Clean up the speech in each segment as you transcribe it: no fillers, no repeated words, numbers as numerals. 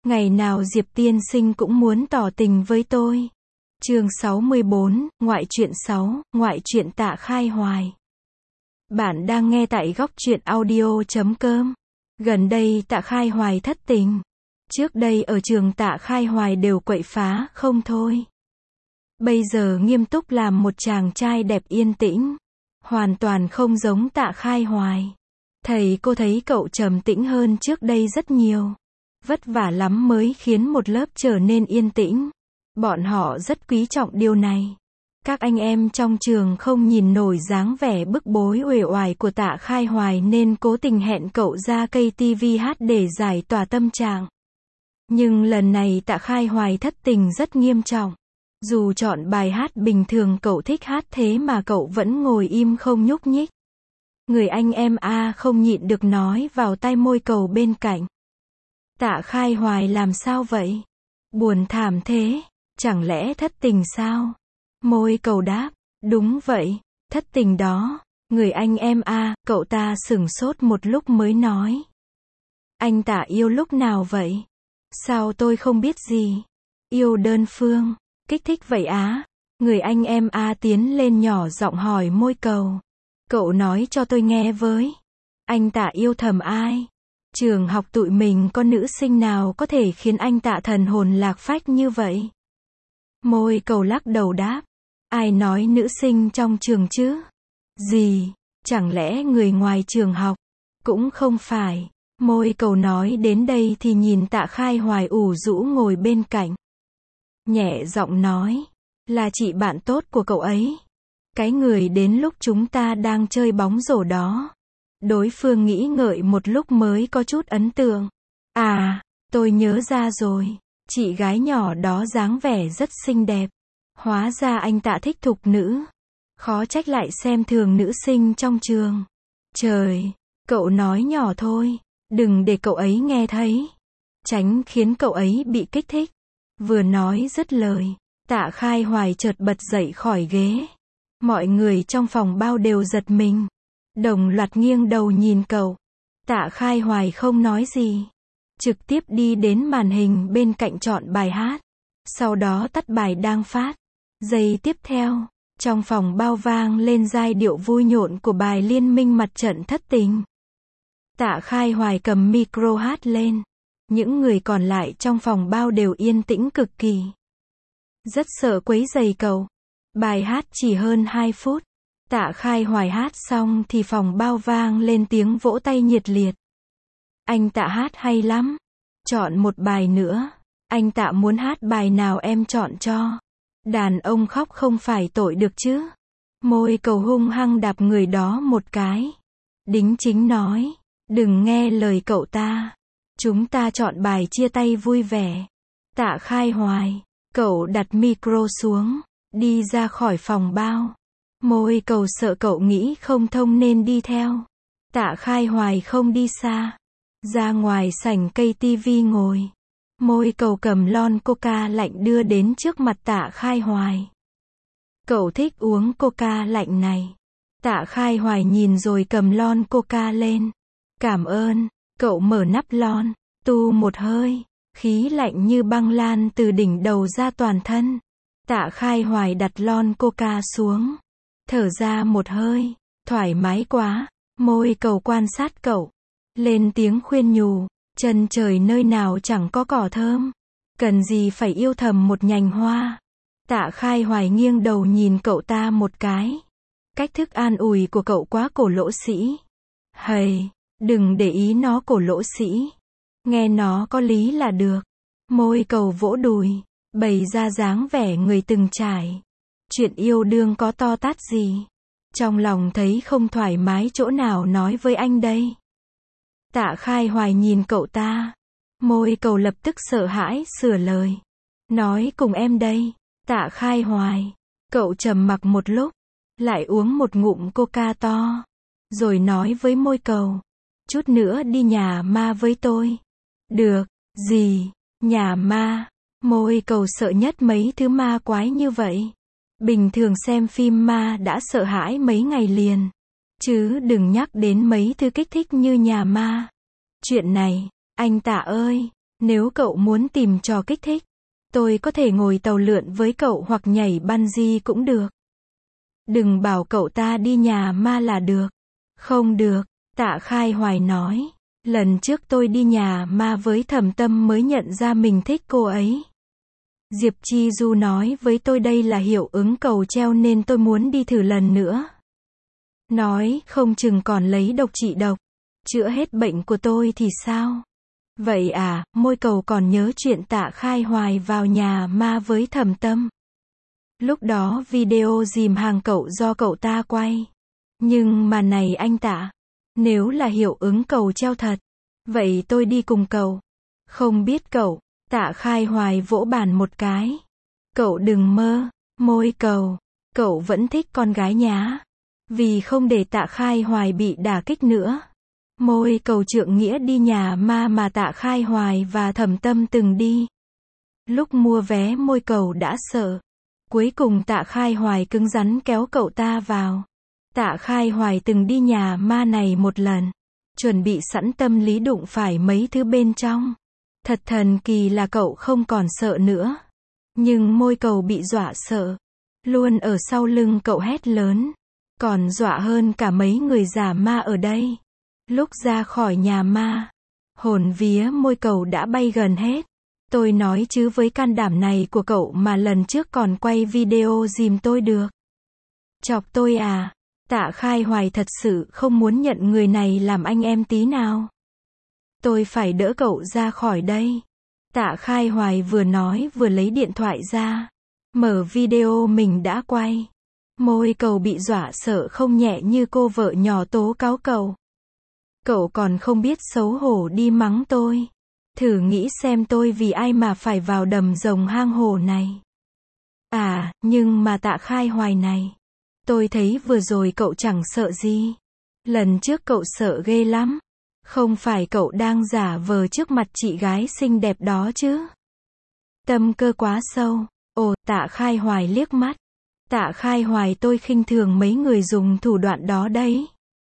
Ngày nào Diệp tiên sinh cũng muốn tỏ tình với tôi. Chương 64, ngoại truyện 6, ngoại truyện Tạ Khai Hoài. Bạn đang nghe tại góc truyện audio.com. Gần đây Tạ Khai Hoài thất tình. Trước đây ở trường Tạ Khai Hoài đều quậy phá không thôi. Bây giờ nghiêm túc làm một chàng trai đẹp yên tĩnh. Hoàn toàn không giống Tạ Khai Hoài. Thầy cô thấy cậu trầm tĩnh hơn trước đây rất nhiều. Vất vả lắm mới khiến một lớp trở nên yên tĩnh. Bọn họ rất quý trọng điều này. Các anh em trong trường không nhìn nổi dáng vẻ bức bối uể oải của Tạ Khai Hoài nên cố tình hẹn cậu ra cây tivi hát để giải tỏa tâm trạng. Nhưng lần này Tạ Khai Hoài thất tình rất nghiêm trọng. Dù chọn bài hát bình thường cậu thích hát thế mà cậu vẫn ngồi im không nhúc nhích. Người anh em không nhịn được nói vào tai môi cậu bên cạnh. Tạ Khai Hoài làm sao vậy? Buồn thảm thế, chẳng lẽ thất tình sao? Môi cậu đáp, đúng vậy, thất tình đó. Người anh em cậu ta sửng sốt một lúc mới nói. Anh Tạ yêu lúc nào vậy? Sao tôi không biết gì? Yêu đơn phương, kích thích vậy á? Người anh em tiến lên nhỏ giọng hỏi môi cậu. Cậu nói cho tôi nghe với. Anh Tạ yêu thầm ai? Trường học tụi mình có nữ sinh nào có thể khiến anh Tạ thần hồn lạc phách như vậy? Môi cậu lắc đầu đáp. Ai nói nữ sinh trong trường chứ? Gì? Chẳng lẽ người ngoài trường học? Cũng không phải. Môi cậu nói đến đây thì nhìn Tạ Khai Hoài ủ rũ ngồi bên cạnh. Nhẹ giọng nói. Là chị bạn tốt của cậu ấy. Cái người đến lúc chúng ta đang chơi bóng rổ đó. Đối phương nghĩ ngợi một lúc mới có chút ấn tượng. Tôi nhớ ra rồi. Chị gái nhỏ đó dáng vẻ rất xinh đẹp. Hóa ra anh Tạ thích thục nữ. Khó trách lại xem thường nữ sinh trong trường. Trời, cậu nói nhỏ thôi. Đừng để cậu ấy nghe thấy. Tránh khiến cậu ấy bị kích thích. Vừa nói dứt lời, Tạ Khai Hoài chợt bật dậy khỏi ghế. Mọi người trong phòng bao đều giật mình. Đồng loạt nghiêng đầu nhìn cậu. Tạ Khai Hoài không nói gì. Trực tiếp đi đến màn hình bên cạnh chọn bài hát. Sau đó tắt bài đang phát. Giây tiếp theo, trong phòng bao vang lên giai điệu vui nhộn của bài Liên minh mặt trận thất tình. Tạ Khai Hoài cầm micro hát lên. Những người còn lại trong phòng bao đều yên tĩnh cực kỳ. Rất sợ quấy rầy cậu. Bài hát chỉ hơn 2 phút. Tạ Khai Hoài hát xong thì phòng bao vang lên tiếng vỗ tay nhiệt liệt. Anh Tạ hát hay lắm. Chọn một bài nữa. Anh Tạ muốn hát bài nào em chọn cho. Đàn ông khóc không phải tội được chứ. Môi cậu hung hăng đạp người đó một cái. Đính chính nói. Đừng nghe lời cậu ta. Chúng ta chọn bài chia tay vui vẻ. Tạ Khai Hoài. Cậu đặt micro xuống. Đi ra khỏi phòng bao. Môi cậu sợ cậu nghĩ không thông nên đi theo. Tạ Khai Hoài không đi xa. Ra ngoài sảnh cây tivi ngồi. Môi cậu cầm lon coca lạnh đưa đến trước mặt Tạ Khai Hoài. Cậu thích uống coca lạnh này. Tạ Khai Hoài nhìn rồi cầm lon coca lên. Cảm ơn. Cậu mở nắp lon. Tu một hơi. Khí lạnh như băng lan từ đỉnh đầu ra toàn thân. Tạ Khai Hoài đặt lon coca xuống. Thở ra một hơi. Thoải mái quá. Môi cậu quan sát cậu. Lên tiếng khuyên nhủ. Chân trời nơi nào chẳng có cỏ thơm. Cần gì phải yêu thầm một nhành hoa. Tạ Khai Hoài nghiêng đầu nhìn cậu ta một cái. Cách thức an ủi của cậu quá cổ lỗ sĩ. Hầy, đừng để ý nó cổ lỗ sĩ. Nghe nó có lý là được. Môi cậu vỗ đùi. Bày ra dáng vẻ người từng trải. Chuyện yêu đương có to tát gì. Trong lòng thấy không thoải mái chỗ nào nói với anh đây. Tạ Khai Hoài nhìn cậu ta. Môi cậu lập tức sợ hãi sửa lời. Nói cùng em đây. Tạ Khai Hoài. Cậu trầm mặc một lúc. Lại uống một ngụm coca to. Rồi nói với môi cậu. Chút nữa đi nhà ma với tôi. Được. Gì? Nhà ma? Môi cậu sợ nhất mấy thứ ma quái như vậy. Bình thường xem phim ma đã sợ hãi mấy ngày liền. Chứ đừng nhắc đến mấy thứ kích thích như nhà ma. Chuyện này, anh Tạ ơi, Nếu cậu muốn tìm trò kích thích, tôi có thể ngồi tàu lượn với cậu hoặc nhảy bungee cũng được. Đừng bảo cậu ta đi nhà ma là được. Không được, Tạ Khai Hoài nói. Lần trước tôi đi nhà ma với Thẩm Tâm mới nhận ra mình thích cô ấy. Diệp Chi Du nói với tôi đây là hiệu ứng cầu treo nên tôi muốn đi thử lần nữa. Nói không chừng còn lấy độc trị độc. Chữa hết bệnh của tôi thì sao? Vậy à, môi cầu còn nhớ chuyện Tạ Khai Hoài vào nhà ma với Thẩm Tâm. Lúc đó video dìm hàng cậu do cậu ta quay. Nhưng mà này anh Tạ, nếu là hiệu ứng cầu treo thật, vậy tôi đi cùng cậu. Không biết cậu, Tạ Khai Hoài vỗ bàn một cái. Cậu đừng mơ, môi cầu, cậu vẫn thích con gái nhá. Vì không để Tạ Khai Hoài bị đả kích nữa. Môi cầu trượng nghĩa đi nhà ma mà Tạ Khai Hoài và Thẩm Tâm từng đi. Lúc mua vé môi cầu đã sợ. Cuối cùng Tạ Khai Hoài cứng rắn kéo cậu ta vào. Tạ Khai Hoài từng đi nhà ma này một lần. Chuẩn bị sẵn tâm lý đụng phải mấy thứ bên trong. Thật thần kỳ là cậu không còn sợ nữa. Nhưng môi cầu bị dọa sợ. Luôn ở sau lưng cậu hét lớn. Còn dọa hơn cả mấy người giả ma ở đây. Lúc ra khỏi nhà ma, hồn vía môi cầu đã bay gần hết. Tôi nói chứ với can đảm này của cậu mà lần trước còn quay video dìm tôi được. Chọc tôi à? Tạ Khai Hoài thật sự không muốn nhận người này làm anh em tí nào. Tôi phải đỡ cậu ra khỏi đây. Tạ Khai Hoài vừa nói vừa lấy điện thoại ra. Mở video mình đã quay. Môi cầu bị dọa sợ không nhẹ như cô vợ nhỏ tố cáo cậu. Cậu còn không biết xấu hổ đi mắng tôi. Thử nghĩ xem tôi vì ai mà phải vào đầm rồng hang hổ này. À, nhưng mà Tạ Khai Hoài này. Tôi thấy vừa rồi cậu chẳng sợ gì. Lần trước cậu sợ ghê lắm. Không phải cậu đang giả vờ trước mặt chị gái xinh đẹp đó chứ. Tâm cơ quá sâu. Ồ, Tạ Khai Hoài liếc mắt. Tạ Khai Hoài tôi khinh thường mấy người dùng thủ đoạn đó đấy.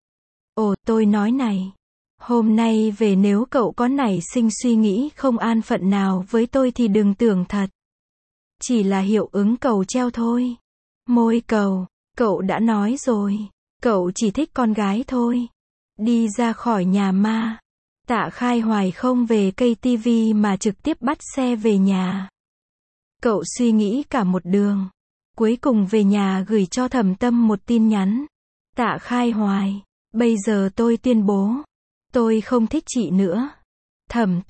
Ồ, tôi nói này. Hôm nay về nếu cậu có nảy sinh suy nghĩ không an phận nào với tôi thì đừng tưởng thật. Chỉ là hiệu ứng cầu treo thôi. Môi cầu, cậu đã nói rồi. Cậu chỉ thích con gái thôi. Đi ra khỏi nhà ma. Tạ Khai Hoài không về cây tivi mà trực tiếp bắt xe về nhà. Cậu suy nghĩ cả một đường. Cuối cùng về nhà gửi cho Thẩm Tâm một tin nhắn. Tạ Khai Hoài, bây giờ tôi tuyên bố. Tôi không thích chị nữa. Thẩm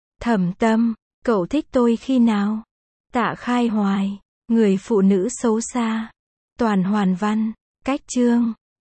Tâm, cậu thích tôi khi nào? Tạ Khai Hoài, người phụ nữ xấu xa. Toàn hoàn văn, cách chương.